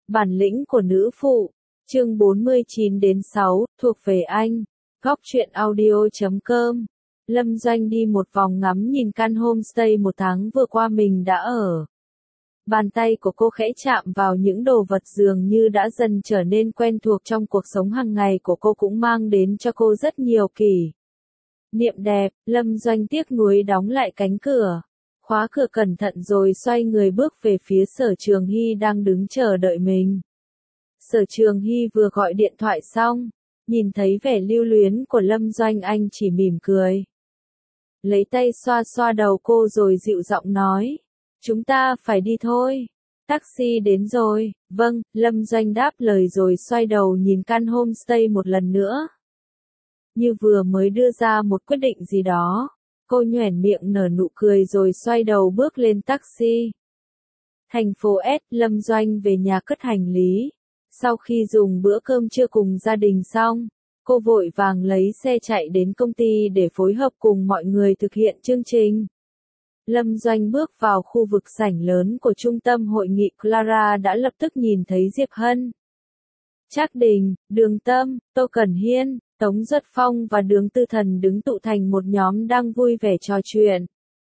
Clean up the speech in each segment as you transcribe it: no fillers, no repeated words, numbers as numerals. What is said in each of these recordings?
Bản lĩnh của nữ phụ, chương 49-6, thuộc về anh. Góc truyện audio.com. Lâm Doanh đi một vòng ngắm nhìn căn homestay một tháng vừa qua mình đã ở. Bàn tay của cô khẽ chạm vào những đồ vật dường như đã dần trở nên quen thuộc trong cuộc sống hàng ngày của cô, cũng mang đến cho cô rất nhiều kỷ niệm đẹp. Lâm Doanh tiếc nuối đóng lại cánh cửa, khóa cửa cẩn thận rồi xoay người bước về phía Sở Trường Hy đang đứng chờ đợi mình. Sở Trường Hy vừa gọi điện thoại xong, nhìn thấy vẻ lưu luyến của Lâm Doanh, anh chỉ mỉm cười, lấy tay xoa xoa đầu cô rồi dịu giọng nói, chúng ta phải đi thôi. Taxi đến rồi. Vâng, Lâm Doanh đáp lời rồi xoay đầu nhìn căn homestay một lần nữa. Như vừa mới đưa ra một quyết định gì đó, cô nhoẻn miệng nở nụ cười rồi xoay đầu bước lên taxi. Thành phố S, Lâm Doanh về nhà cất hành lý. Sau khi dùng bữa cơm trưa cùng gia đình xong, cô vội vàng lấy xe chạy đến công ty để phối hợp cùng mọi người thực hiện chương trình. Lâm Doanh bước vào khu vực sảnh lớn của trung tâm hội nghị Clara đã lập tức nhìn thấy Diệp Hân, Trác Đình, Đường Tâm, Tô Cẩn Hiên, Tống Duật Phong và Đường Tư Thần đứng tụ thành một nhóm đang vui vẻ trò chuyện.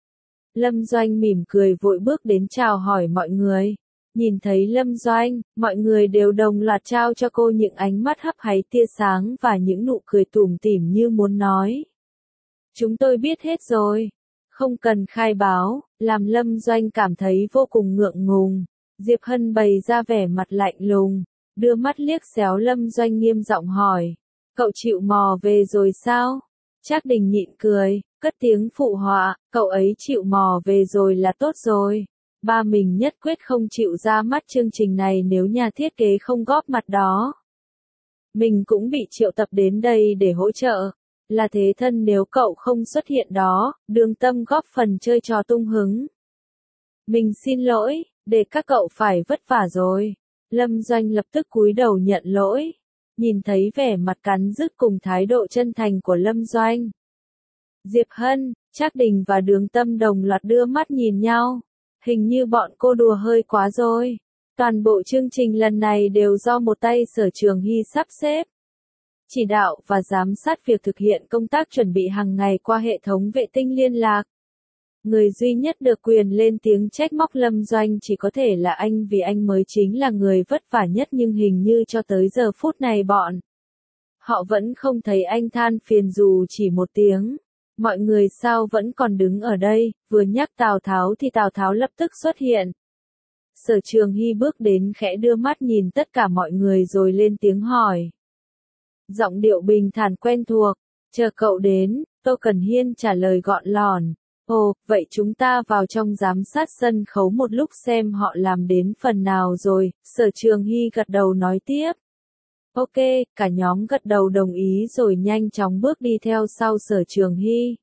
Lâm Doanh mỉm cười vội bước đến chào hỏi mọi người. Nhìn thấy Lâm Doanh, mọi người đều đồng loạt trao cho cô những ánh mắt hấp háy tia sáng và những nụ cười tủm tỉm như muốn nói: chúng tôi biết hết rồi, không cần khai báo. Làm Lâm Doanh cảm thấy vô cùng ngượng ngùng. Diệp Hân bày ra vẻ mặt lạnh lùng, đưa mắt liếc xéo Lâm Doanh nghiêm giọng hỏi: cậu chịu mò về rồi sao? Trác Đình nhịn cười, cất tiếng phụ họa: cậu ấy chịu mò về rồi là tốt rồi. Ba mình nhất quyết không chịu ra mắt chương trình này nếu nhà thiết kế không góp mặt đó. Mình cũng bị triệu tập đến đây để hỗ trợ. Là thế thân nếu cậu không xuất hiện đó. Đường Tâm góp phần chơi trò tung hứng. Mình xin lỗi, để các cậu phải vất vả rồi. Lâm Doanh lập tức cúi đầu nhận lỗi. Nhìn thấy vẻ mặt cắn rứt cùng thái độ chân thành của Lâm Doanh, Diệp Hân, Trác Đình và Đường Tâm đồng loạt đưa mắt nhìn nhau. Hình như bọn cô đùa hơi quá rồi. Toàn bộ chương trình lần này đều do một tay Sở Trường Hy sắp xếp, chỉ đạo và giám sát việc thực hiện công tác chuẩn bị hàng ngày qua hệ thống vệ tinh liên lạc. Người duy nhất được quyền lên tiếng trách móc Lâm Doanh chỉ có thể là anh, vì anh mới chính là người vất vả nhất, nhưng hình như cho tới giờ phút này bọn họ vẫn không thấy anh than phiền dù chỉ một tiếng. Mọi người sao vẫn còn đứng ở đây? Vừa nhắc Tào Tháo thì Tào Tháo lập tức xuất hiện. Sở Trường Hy bước đến khẽ đưa mắt nhìn tất cả mọi người rồi lên tiếng hỏi. Giọng điệu bình thản quen thuộc, chờ cậu đến. Tô Cẩn Hiên trả lời gọn lỏn. Ồ, vậy chúng ta vào trong giám sát sân khấu một lúc xem họ làm đến phần nào rồi. Sở Trường Hy gật đầu nói tiếp. Ok, cả nhóm gật đầu đồng ý rồi nhanh chóng bước đi theo sau Sở Trường Hy.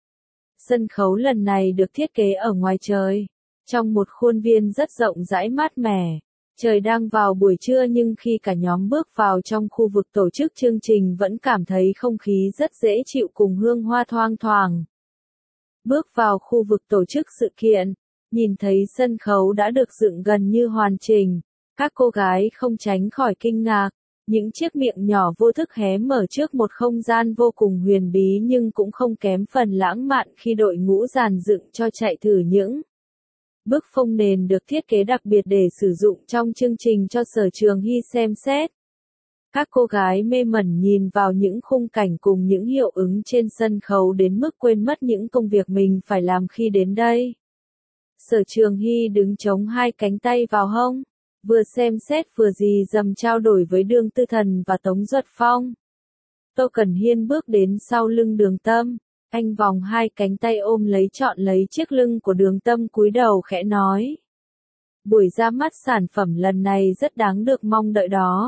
Sân khấu lần này được thiết kế ở ngoài trời, trong một khuôn viên rất rộng rãi mát mẻ. Trời đang vào buổi trưa nhưng khi cả nhóm bước vào trong khu vực tổ chức chương trình vẫn cảm thấy không khí rất dễ chịu cùng hương hoa thoang thoảng. Bước vào khu vực tổ chức sự kiện, nhìn thấy sân khấu đã được dựng gần như hoàn chỉnh, các cô gái không tránh khỏi kinh ngạc. Những chiếc miệng nhỏ vô thức hé mở trước một không gian vô cùng huyền bí nhưng cũng không kém phần lãng mạn khi đội ngũ dàn dựng cho chạy thử những bức phông nền được thiết kế đặc biệt để sử dụng trong chương trình cho Sở Trường Hy xem xét. Các cô gái mê mẩn nhìn vào những khung cảnh cùng những hiệu ứng trên sân khấu đến mức quên mất những công việc mình phải làm khi đến đây. Sở Trường Hy đứng chống hai cánh tay vào hông, vừa xem xét vừa rì rầm trao đổi với Đường Tư Thần và Tống Duật Phong. Tô Cẩn Hiên bước đến sau lưng Đường Tâm, anh vòng hai cánh tay ôm lấy trọn lấy chiếc lưng của Đường Tâm, cúi đầu khẽ nói. Buổi ra mắt sản phẩm lần này rất đáng được mong đợi đó.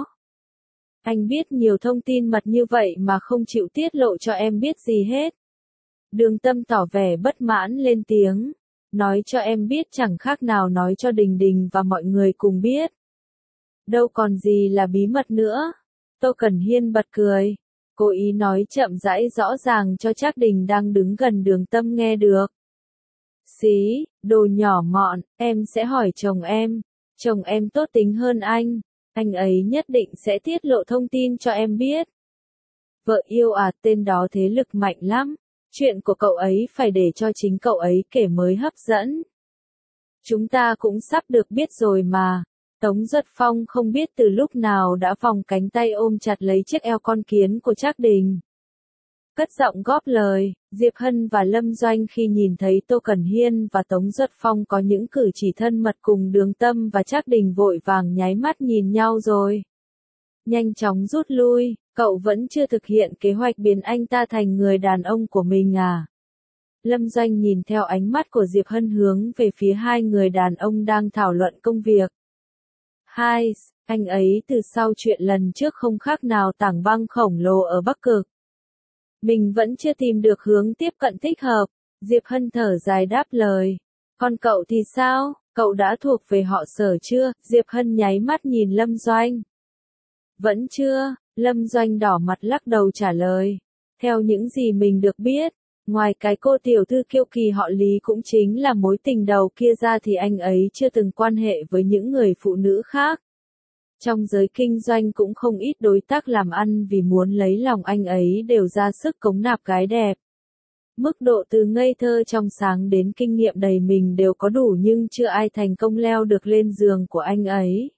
Anh biết nhiều thông tin mật như vậy mà không chịu tiết lộ cho em biết gì hết. Đường Tâm tỏ vẻ bất mãn lên tiếng. Nói cho em biết chẳng khác nào nói cho Đình Đình và mọi người cùng biết. Đâu còn gì là bí mật nữa. Tô Cẩn Hiên bật cười, cố ý nói chậm rãi rõ ràng cho Trác Đình đang đứng gần Đường Tâm nghe được. Xí, đồ nhỏ mọn, em sẽ hỏi chồng em tốt tính hơn anh. Anh ấy nhất định sẽ tiết lộ thông tin cho em biết. Vợ yêu à, tên đó thế lực mạnh lắm. Chuyện của cậu ấy phải để cho chính cậu ấy kể mới hấp dẫn. Chúng ta cũng sắp được biết rồi mà. Tống Duật Phong không biết từ lúc nào đã vòng cánh tay ôm chặt lấy chiếc eo con kiến của Trác Đình. Cất giọng góp lời, Diệp Hân và Lâm Doanh khi nhìn thấy Tô Cẩn Hiên và Tống Duật Phong có những cử chỉ thân mật cùng Đường Tâm và Trác Đình vội vàng nháy mắt nhìn nhau rồi. Nhanh chóng rút lui, cậu vẫn chưa thực hiện kế hoạch biến anh ta thành người đàn ông của mình à? Lâm Doanh nhìn theo ánh mắt của Diệp Hân hướng về phía hai người đàn ông đang thảo luận công việc. Hai, anh ấy từ sau chuyện lần trước không khác nào tảng băng khổng lồ ở Bắc Cực. Mình vẫn chưa tìm được hướng tiếp cận thích hợp, Diệp Hân thở dài đáp lời. Còn cậu thì sao, cậu đã thuộc về họ Sở chưa? Diệp Hân nháy mắt nhìn Lâm Doanh. Vẫn chưa, Lâm Doanh đỏ mặt lắc đầu trả lời. Theo những gì mình được biết, ngoài cái cô tiểu thư kiêu kỳ họ Lý cũng chính là mối tình đầu kia ra thì anh ấy chưa từng quan hệ với những người phụ nữ khác. Trong giới kinh doanh cũng không ít đối tác làm ăn vì muốn lấy lòng anh ấy đều ra sức cống nạp gái đẹp. Mức độ từ ngây thơ trong sáng đến kinh nghiệm đầy mình đều có đủ nhưng chưa ai thành công leo được lên giường của anh ấy.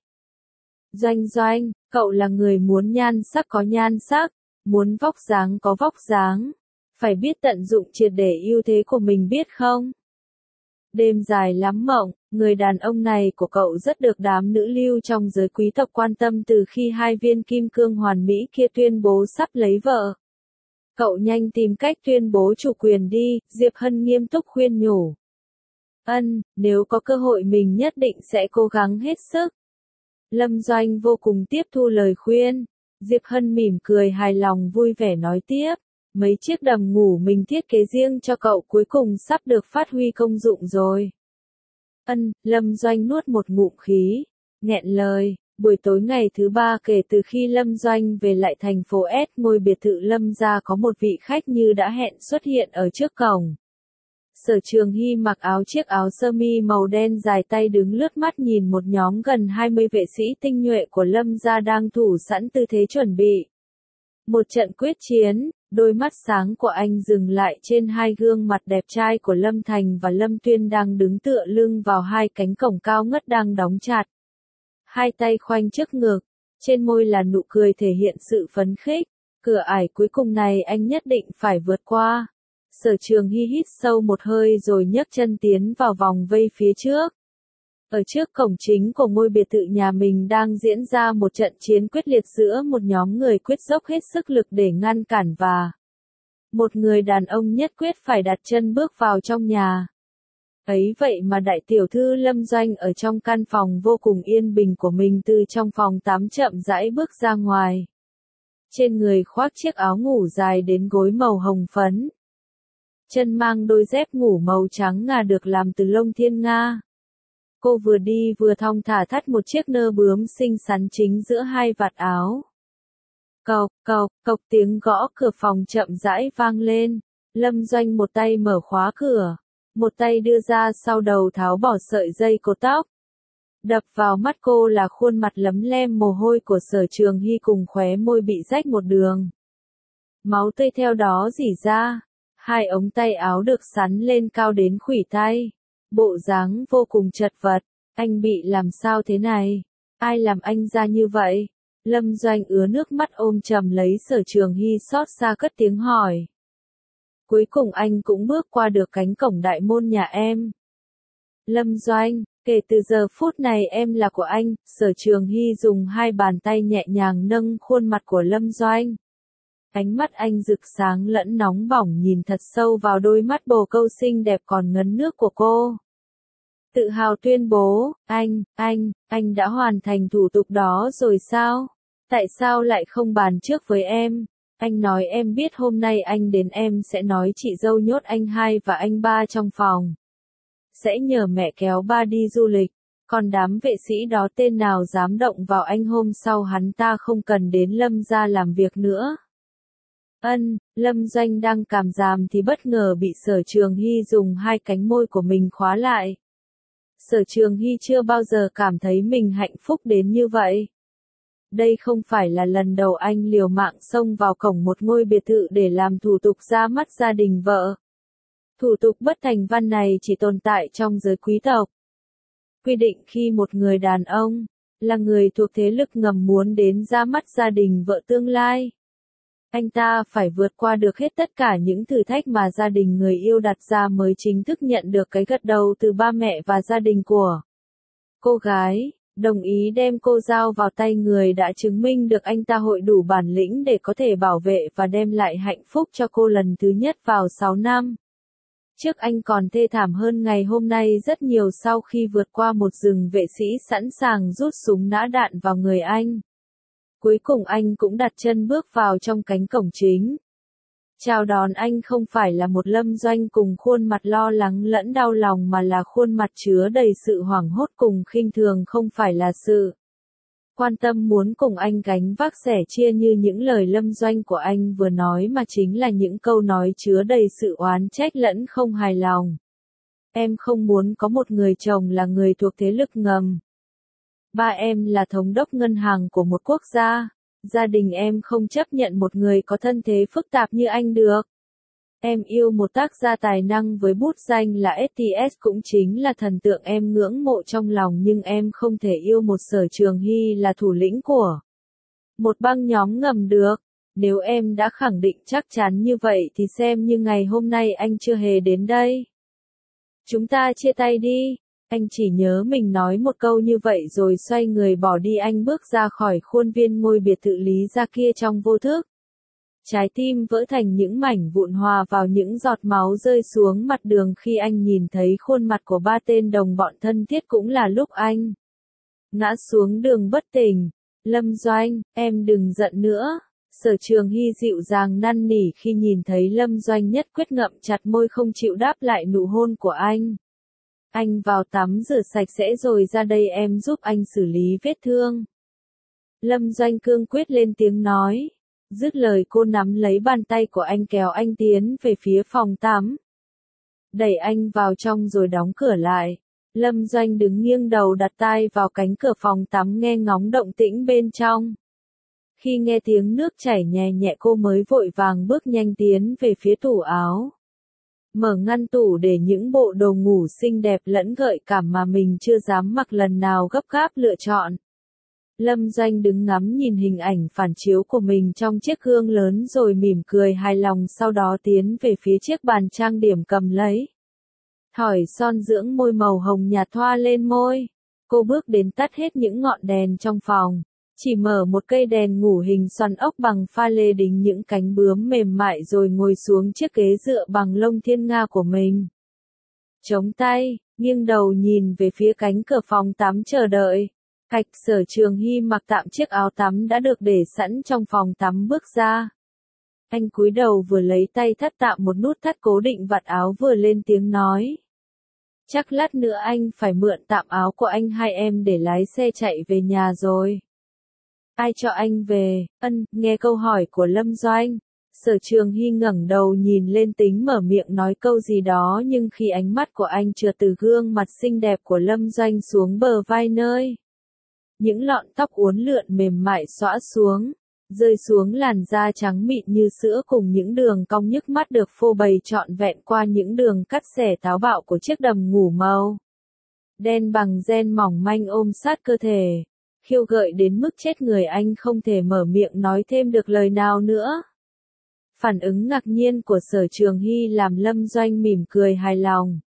Doanh, cậu là người muốn nhan sắc có nhan sắc, muốn vóc dáng có vóc dáng. Phải biết tận dụng triệt để ưu thế của mình biết không? Đêm dài lắm mộng, người đàn ông này của cậu rất được đám nữ lưu trong giới quý tộc quan tâm từ khi hai viên kim cương hoàn mỹ kia tuyên bố sắp lấy vợ. Cậu nhanh tìm cách tuyên bố chủ quyền đi, Diệp Hân nghiêm túc khuyên nhủ. Nếu có cơ hội mình nhất định sẽ cố gắng hết sức. Lâm Doanh vô cùng tiếp thu lời khuyên. Diệp Hân mỉm cười hài lòng vui vẻ nói tiếp. Mấy chiếc đầm ngủ mình thiết kế riêng cho cậu cuối cùng sắp được phát huy công dụng rồi. Lâm Doanh nuốt một ngụm khí, nghẹn lời. Buổi tối ngày thứ 3 kể từ khi Lâm Doanh về lại thành phố S, ngôi biệt thự Lâm gia có một vị khách như đã hẹn xuất hiện ở trước cổng. Sở Trường Hy mặc chiếc áo sơ mi màu đen dài tay đứng lướt mắt nhìn một nhóm gần 20 vệ sĩ tinh nhuệ của Lâm gia đang thủ sẵn tư thế chuẩn bị. Một trận quyết chiến, đôi mắt sáng của anh dừng lại trên hai gương mặt đẹp trai của Lâm Thành và Lâm Tuyên đang đứng tựa lưng vào hai cánh cổng cao ngất đang đóng chặt. Hai tay khoanh trước ngực, trên môi là nụ cười thể hiện sự phấn khích. Cửa ải cuối cùng này anh nhất định phải vượt qua. Sở Trường Hy hít sâu một hơi rồi nhấc chân tiến vào vòng vây phía trước. Ở trước cổng chính của ngôi biệt thự nhà mình đang diễn ra một trận chiến quyết liệt giữa một nhóm người quyết dốc hết sức lực để ngăn cản và một người đàn ông nhất quyết phải đặt chân bước vào trong nhà. Ấy vậy mà đại tiểu thư Lâm Doanh ở trong căn phòng vô cùng yên bình của mình từ trong phòng tắm chậm rãi bước ra ngoài. Trên người khoác chiếc áo ngủ dài đến gối màu hồng phấn. Chân mang đôi dép ngủ màu trắng ngà được làm từ lông thiên nga. Cô vừa đi vừa thong thả thắt một chiếc nơ bướm xinh xắn chính giữa hai vạt áo. Cộc tiếng gõ cửa phòng chậm rãi vang lên. Lâm Doanh một tay mở khóa cửa, một tay đưa ra sau đầu tháo bỏ sợi dây cột tóc. Đập vào mắt cô là khuôn mặt lấm lem mồ hôi của Sở Trường Hy cùng khóe môi bị rách một đường. Máu tươi theo đó rỉ ra, hai ống tay áo được sắn lên cao đến khuỷu tay. Bộ dáng vô cùng chật vật, anh bị làm sao thế này? Ai làm anh ra như vậy? Lâm Doanh ứa nước mắt ôm chầm lấy Sở Trường Hy xót xa cất tiếng hỏi. Cuối cùng anh cũng bước qua được cánh cổng đại môn nhà em. Lâm Doanh, kể từ giờ phút này em là của anh, Sở Trường Hy dùng hai bàn tay nhẹ nhàng nâng khuôn mặt của Lâm Doanh. Ánh mắt anh rực sáng lẫn nóng bỏng nhìn thật sâu vào đôi mắt bồ câu xinh đẹp còn ngấn nước của cô. Tự hào tuyên bố, anh đã hoàn thành thủ tục đó rồi sao? Tại sao lại không bàn trước với em? Anh nói em biết hôm nay anh đến em sẽ nói chị dâu nhốt anh hai và anh ba trong phòng. Sẽ nhờ mẹ kéo ba đi du lịch, còn đám vệ sĩ đó tên nào dám động vào anh hôm sau hắn ta không cần đến Lâm gia làm việc nữa. Lâm Doanh đang cảm giảm thì bất ngờ bị Sở Trường Hy dùng hai cánh môi của mình khóa lại. Sở Trường Hy chưa bao giờ cảm thấy mình hạnh phúc đến như vậy. Đây không phải là lần đầu anh liều mạng xông vào cổng một ngôi biệt thự để làm thủ tục ra mắt gia đình vợ. Thủ tục bất thành văn này chỉ tồn tại trong giới quý tộc. Quy định khi một người đàn ông, là người thuộc thế lực ngầm muốn đến ra mắt gia đình vợ tương lai. Anh ta phải vượt qua được hết tất cả những thử thách mà gia đình người yêu đặt ra mới chính thức nhận được cái gật đầu từ ba mẹ và gia đình của cô gái, đồng ý đem cô giao vào tay người đã chứng minh được anh ta hội đủ bản lĩnh để có thể bảo vệ và đem lại hạnh phúc cho cô lần thứ nhất vào 6 năm. Trước anh còn thê thảm hơn ngày hôm nay rất nhiều sau khi vượt qua một rừng vệ sĩ sẵn sàng rút súng nã đạn vào người anh. Cuối cùng anh cũng đặt chân bước vào trong cánh cổng chính. Chào đón anh không phải là một Lâm Doanh cùng khuôn mặt lo lắng lẫn đau lòng mà là khuôn mặt chứa đầy sự hoảng hốt cùng khinh thường, không phải là sự quan tâm muốn cùng anh gánh vác sẻ chia như những lời Lâm Doanh của anh vừa nói mà chính là những câu nói chứa đầy sự oán trách lẫn không hài lòng. Em không muốn có một người chồng là người thuộc thế lực ngầm. Ba em là thống đốc ngân hàng của một quốc gia. Gia đình em không chấp nhận một người có thân thế phức tạp như anh được. Em yêu một tác gia tài năng với bút danh là STS cũng chính là thần tượng em ngưỡng mộ trong lòng, nhưng em không thể yêu một Sở Trường Hy là thủ lĩnh của một băng nhóm ngầm được. Nếu em đã khẳng định chắc chắn như vậy thì xem như ngày hôm nay anh chưa hề đến đây. Chúng ta chia tay đi. Anh chỉ nhớ mình nói một câu như vậy rồi xoay người bỏ đi. Anh bước ra khỏi khuôn viên ngôi biệt thự Lý gia kia trong vô thức. Trái tim vỡ thành những mảnh vụn hòa vào những giọt máu rơi xuống mặt đường khi anh nhìn thấy khuôn mặt của ba tên đồng bọn thân thiết. Cũng là lúc anh ngã xuống đường bất tỉnh. Lâm Doanh, em đừng giận nữa. Sở Trường Hy dịu dàng năn nỉ khi nhìn thấy Lâm Doanh nhất quyết ngậm chặt môi không chịu đáp lại nụ hôn của anh. Anh vào tắm rửa sạch sẽ rồi ra đây em giúp anh xử lý vết thương. Lâm Doanh cương quyết lên tiếng nói. Dứt lời cô nắm lấy bàn tay của anh kéo anh tiến về phía phòng tắm. Đẩy anh vào trong rồi đóng cửa lại. Lâm Doanh đứng nghiêng đầu đặt tai vào cánh cửa phòng tắm nghe ngóng động tĩnh bên trong. Khi nghe tiếng nước chảy nhẹ nhẹ cô mới vội vàng bước nhanh tiến về phía tủ áo. Mở ngăn tủ để những bộ đồ ngủ xinh đẹp lẫn gợi cảm mà mình chưa dám mặc lần nào gấp gáp lựa chọn. Lâm Doanh đứng ngắm nhìn hình ảnh phản chiếu của mình trong chiếc gương lớn rồi mỉm cười hài lòng, sau đó tiến về phía chiếc bàn trang điểm cầm lấy thỏi son dưỡng môi màu hồng nhạt thoa lên môi. Cô bước đến tắt hết những ngọn đèn trong phòng. Chỉ mở một cây đèn ngủ hình xoắn ốc bằng pha lê đính những cánh bướm mềm mại rồi ngồi xuống chiếc ghế dựa bằng lông thiên nga của mình. Chống tay, nghiêng đầu nhìn về phía cánh cửa phòng tắm chờ đợi. Cạch Sở Trường Hy mặc tạm chiếc áo tắm đã được để sẵn trong phòng tắm bước ra. Anh cúi đầu vừa lấy tay thắt tạm một nút thắt cố định vạt áo vừa lên tiếng nói. Chắc lát nữa anh phải mượn tạm áo của anh hai em để lái xe chạy về nhà rồi. Ai cho anh về? Nghe câu hỏi của Lâm Doanh. Sở Trường Hy ngẩng đầu nhìn lên tính mở miệng nói câu gì đó nhưng khi ánh mắt của anh trượt từ gương mặt xinh đẹp của Lâm Doanh xuống bờ vai nơi những lọn tóc uốn lượn mềm mại xõa xuống, rơi xuống làn da trắng mịn như sữa cùng những đường cong nhức mắt được phô bày trọn vẹn qua những đường cắt xẻ táo bạo của chiếc đầm ngủ màu đen bằng ren mỏng manh ôm sát cơ thể, khiêu gợi đến mức chết người. Anh không thể mở miệng nói thêm được lời nào nữa. Phản ứng ngạc nhiên của Sở Trường Hy làm Lâm Doanh mỉm cười hài lòng.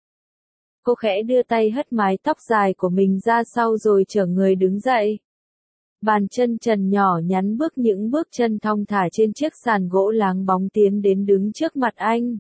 Cô khẽ đưa tay hất mái tóc dài của mình ra sau rồi trở người đứng dậy. Bàn chân trần nhỏ nhắn bước những bước chân thong thả trên chiếc sàn gỗ láng bóng tiến đến đứng trước mặt anh.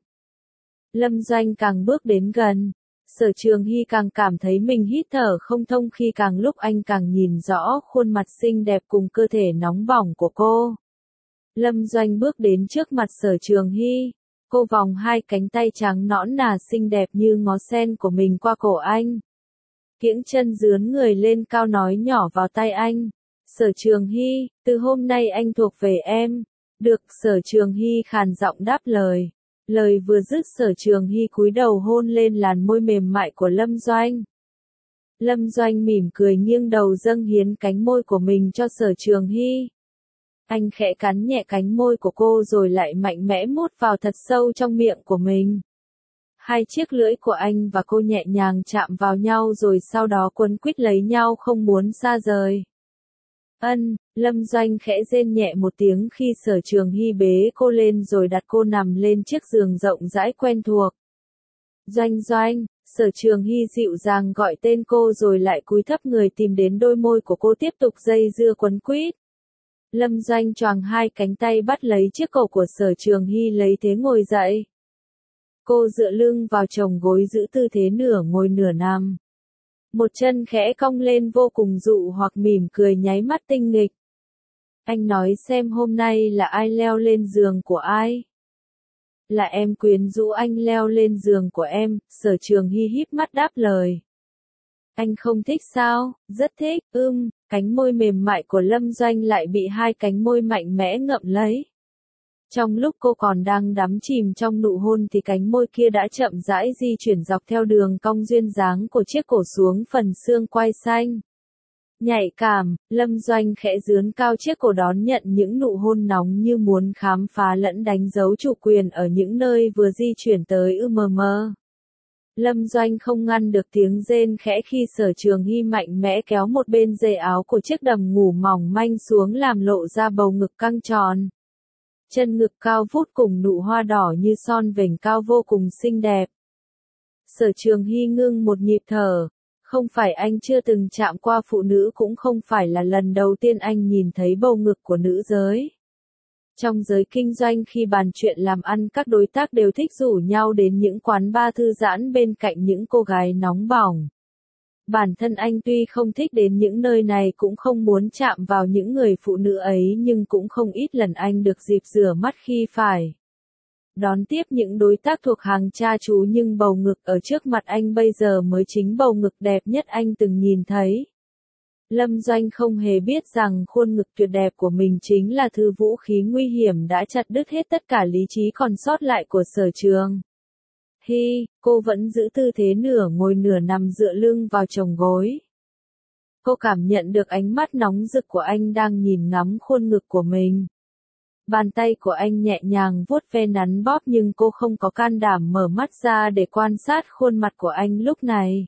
Lâm Doanh càng bước đến gần. Sở Trường Hy càng cảm thấy mình hít thở không thông khi càng lúc anh càng nhìn rõ khuôn mặt xinh đẹp cùng cơ thể nóng bỏng của cô. Lâm Doanh bước đến trước mặt Sở Trường Hy. Cô vòng hai cánh tay trắng nõn nà xinh đẹp như ngó sen của mình qua cổ anh. Kiễng chân dướn người lên cao nói nhỏ vào tai anh. Sở Trường Hy, từ hôm nay anh thuộc về em. Được, Sở Trường Hy khàn giọng đáp lời. Lời vừa dứt Sở Trường Hy cúi đầu hôn lên làn môi mềm mại của Lâm Doanh. Lâm Doanh mỉm cười nghiêng đầu dâng hiến cánh môi của mình cho Sở Trường Hy. Anh khẽ cắn nhẹ cánh môi của cô rồi lại mạnh mẽ mút vào thật sâu trong miệng của mình. Hai chiếc lưỡi của anh và cô nhẹ nhàng chạm vào nhau rồi sau đó quấn quýt lấy nhau không muốn xa rời. Lâm Doanh khẽ rên nhẹ một tiếng khi Sở Trường Hy bế cô lên rồi đặt cô nằm lên chiếc giường rộng rãi quen thuộc. Doanh, Sở Trường Hy dịu dàng gọi tên cô rồi lại cúi thấp người tìm đến đôi môi của cô tiếp tục dây dưa quấn quýt. Lâm Doanh choàng hai cánh tay bắt lấy chiếc cổ của Sở Trường Hy lấy thế ngồi dậy. Cô dựa lưng vào chồng gối giữ tư thế nửa ngồi nửa nằm. Một chân khẽ cong lên vô cùng dụ hoặc mỉm cười nháy mắt tinh nghịch. Anh nói xem hôm nay là ai leo lên giường của ai? Là em quyến rũ anh leo lên giường của em, Sở Trường Hy híp mắt đáp lời. Anh không thích sao? Rất thích, cánh môi mềm mại của Lâm Doanh lại bị hai cánh môi mạnh mẽ ngậm lấy. Trong lúc cô còn đang đắm chìm trong nụ hôn thì cánh môi kia đã chậm rãi di chuyển dọc theo đường cong duyên dáng của chiếc cổ xuống phần xương quai xanh. Nhạy cảm, Lâm Doanh khẽ dướn cao chiếc cổ đón nhận những nụ hôn nóng như muốn khám phá lẫn đánh dấu chủ quyền ở những nơi vừa di chuyển tới mờ. Lâm Doanh không ngăn được tiếng rên khẽ khi Sở Trường Hy mạnh mẽ kéo một bên dây áo của chiếc đầm ngủ mỏng manh xuống làm lộ ra bầu ngực căng tròn. Chân ngực cao vút cùng nụ hoa đỏ như son vểnh cao vô cùng xinh đẹp. Sở Trường Hy ngưng một nhịp thở. Không phải anh chưa từng chạm qua phụ nữ cũng không phải là lần đầu tiên anh nhìn thấy bầu ngực của nữ giới. Trong giới kinh doanh khi bàn chuyện làm ăn các đối tác đều thích rủ nhau đến những quán bar thư giãn bên cạnh những cô gái nóng bỏng. Bản thân anh tuy không thích đến những nơi này cũng không muốn chạm vào những người phụ nữ ấy nhưng cũng không ít lần anh được dịp rửa mắt khi phải đón tiếp những đối tác thuộc hàng cha chú nhưng bầu ngực ở trước mặt anh bây giờ mới chính bầu ngực đẹp nhất anh từng nhìn thấy. Lâm Doanh không hề biết rằng khuôn ngực tuyệt đẹp của mình chính là thứ vũ khí nguy hiểm đã chặt đứt hết tất cả lý trí còn sót lại của Sở Trường Hy. Cô vẫn giữ tư thế nửa ngồi nửa nằm dựa lưng vào chồng gối. Cô cảm nhận được ánh mắt nóng rực của anh đang nhìn ngắm khuôn ngực của mình. Bàn tay của anh nhẹ nhàng vuốt ve nắn bóp nhưng cô không có can đảm mở mắt ra để quan sát khuôn mặt của anh lúc này.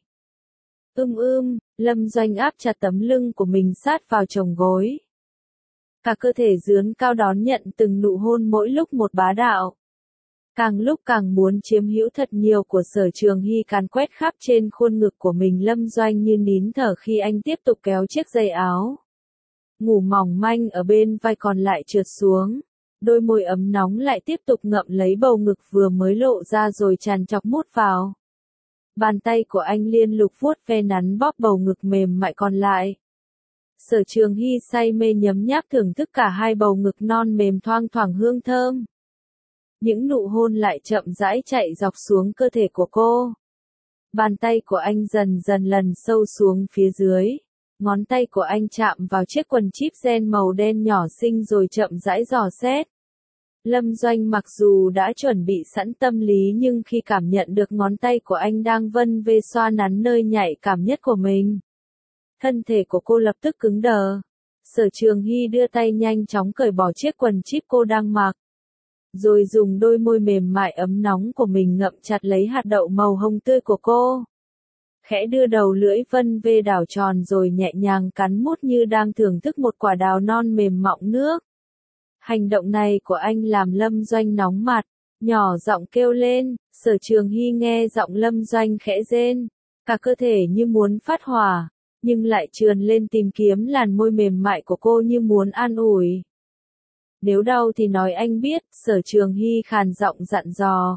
Lâm Doanh áp chặt tấm lưng của mình sát vào chồng gối. Cả cơ thể dướn cao đón nhận từng nụ hôn mỗi lúc một bá đạo. Càng lúc càng muốn chiếm hữu thật nhiều của Sở Trường Hy càn quét khắp trên khuôn ngực của mình. Lâm Doanh như nín thở khi anh tiếp tục kéo chiếc dây áo ngủ mỏng manh ở bên vai còn lại trượt xuống. Đôi môi ấm nóng lại tiếp tục ngậm lấy bầu ngực vừa mới lộ ra rồi tràn trọc mút vào. Bàn tay của anh liên lục vuốt ve nắn bóp bầu ngực mềm mại còn lại. Sở Trường Hy say mê nhấm nháp thưởng thức cả hai bầu ngực non mềm thoang thoảng hương thơm. Những nụ hôn lại chậm rãi chạy dọc xuống cơ thể của cô. Bàn tay của anh dần dần lần sâu xuống phía dưới. Ngón tay của anh chạm vào chiếc quần chip ren màu đen nhỏ xinh rồi chậm rãi dò xét. Lâm Doanh mặc dù đã chuẩn bị sẵn tâm lý nhưng khi cảm nhận được ngón tay của anh đang vân vê xoa nắn nơi nhạy cảm nhất của mình, thân thể của cô lập tức cứng đờ. Sở Trường Hy đưa tay nhanh chóng cởi bỏ chiếc quần chip cô đang mặc, rồi dùng đôi môi mềm mại ấm nóng của mình ngậm chặt lấy hạt đậu màu hồng tươi của cô. Khẽ đưa đầu lưỡi vân vê đảo tròn rồi nhẹ nhàng cắn mút như đang thưởng thức một quả đào non mềm mọng nước. Hành động này của anh làm Lâm Doanh nóng mặt, nhỏ giọng kêu lên. Sở Trường Hy nghe giọng Lâm Doanh khẽ rên, cả cơ thể như muốn phát hỏa, nhưng lại trườn lên tìm kiếm làn môi mềm mại của cô như muốn an ủi. Nếu đau thì nói anh biết, Sở Trường Hy khàn giọng dặn dò.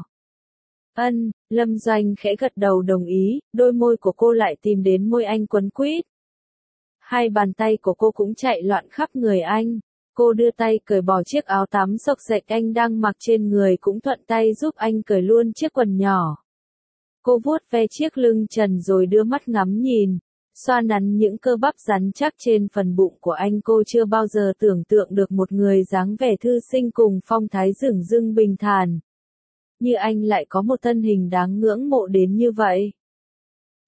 Lâm Doanh khẽ gật đầu đồng ý, đôi môi của cô lại tìm đến môi anh quấn quýt. Hai bàn tay của cô cũng chạy loạn khắp người anh. Cô đưa tay cởi bỏ chiếc áo tắm xộc xệch anh đang mặc trên người cũng thuận tay giúp anh cởi luôn chiếc quần nhỏ. Cô vuốt ve chiếc lưng trần rồi đưa mắt ngắm nhìn, xoa nắn những cơ bắp rắn chắc trên phần bụng của anh. Cô chưa bao giờ tưởng tượng được một người dáng vẻ thư sinh cùng phong thái dửng dưng bình thản như anh lại có một thân hình đáng ngưỡng mộ đến như vậy.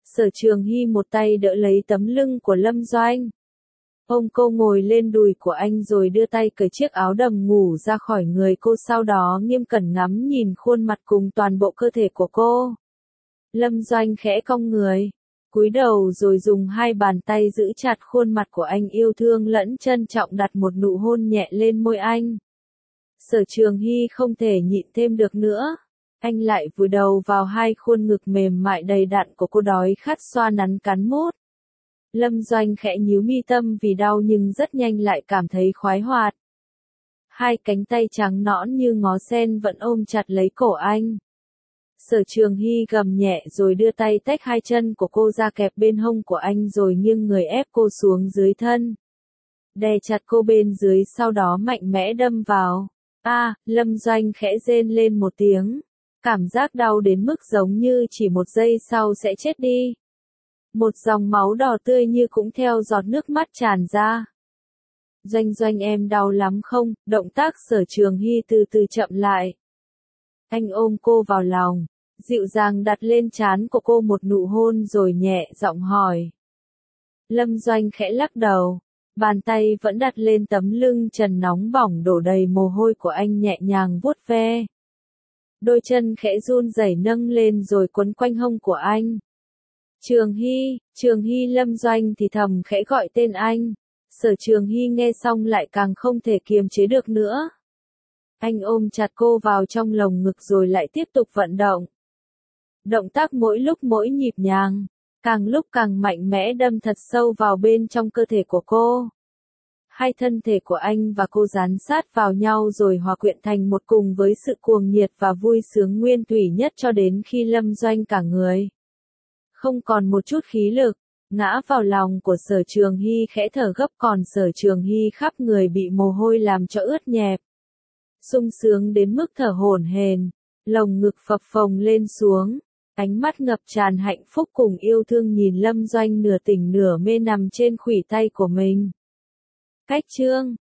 Sở Trường Hy một tay đỡ lấy tấm lưng của Lâm Doanh. Ôm cô ngồi lên đùi của anh rồi đưa tay cởi chiếc áo đầm ngủ ra khỏi người cô, sau đó nghiêm cẩn ngắm nhìn khuôn mặt cùng toàn bộ cơ thể của cô. Lâm Doanh khẽ cong người, cúi đầu rồi dùng hai bàn tay giữ chặt khuôn mặt của anh, yêu thương lẫn trân trọng đặt một nụ hôn nhẹ lên môi anh. Sở Trường Hy không thể nhịn thêm được nữa. Anh lại vùi đầu vào hai khuôn ngực mềm mại đầy đặn của cô, đói khát xoa nắn cắn mút. Lâm Doanh khẽ nhíu mi tâm vì đau nhưng rất nhanh lại cảm thấy khoái hoạt. Hai cánh tay trắng nõn như ngó sen vẫn ôm chặt lấy cổ anh. Sở Trường Hy gầm nhẹ rồi đưa tay tách hai chân của cô ra kẹp bên hông của anh rồi nghiêng người ép cô xuống dưới thân. Đè chặt cô bên dưới, sau đó mạnh mẽ đâm vào. Lâm Doanh khẽ rên lên một tiếng. Cảm giác đau đến mức giống như chỉ một giây sau sẽ chết đi. Một dòng máu đỏ tươi như cũng theo giọt nước mắt tràn ra. Doanh em đau lắm không? Động tác Sở Trường Hy từ từ chậm lại. Anh ôm cô vào lòng, dịu dàng đặt lên trán của cô một nụ hôn rồi nhẹ giọng hỏi. Lâm Doanh khẽ lắc đầu, bàn tay vẫn đặt lên tấm lưng trần nóng bỏng đổ đầy mồ hôi của anh, nhẹ nhàng vuốt ve. Đôi chân khẽ run rẩy nâng lên rồi quấn quanh hông của anh. Trường Hy, Lâm Doanh thì thầm khẽ gọi tên anh. Sở Trường Hy nghe xong lại càng không thể kiềm chế được nữa. Anh ôm chặt cô vào trong lồng ngực rồi lại tiếp tục vận động. Động tác mỗi lúc mỗi nhịp nhàng, càng lúc càng mạnh mẽ đâm thật sâu vào bên trong cơ thể của cô. Hai thân thể của anh và cô dán sát vào nhau rồi hòa quyện thành một cùng với sự cuồng nhiệt và vui sướng nguyên thủy nhất cho đến khi Lâm Doanh cả người không còn một chút khí lực, ngã vào lòng của Sở Trường Hy khẽ thở gấp, còn Sở Trường Hy khắp người bị mồ hôi làm cho ướt nhẹp. Sung sướng đến mức thở hổn hển, lồng ngực phập phồng lên xuống, ánh mắt ngập tràn hạnh phúc cùng yêu thương nhìn Lâm Doanh nửa tỉnh nửa mê nằm trên khuỷu tay của mình. Cách chương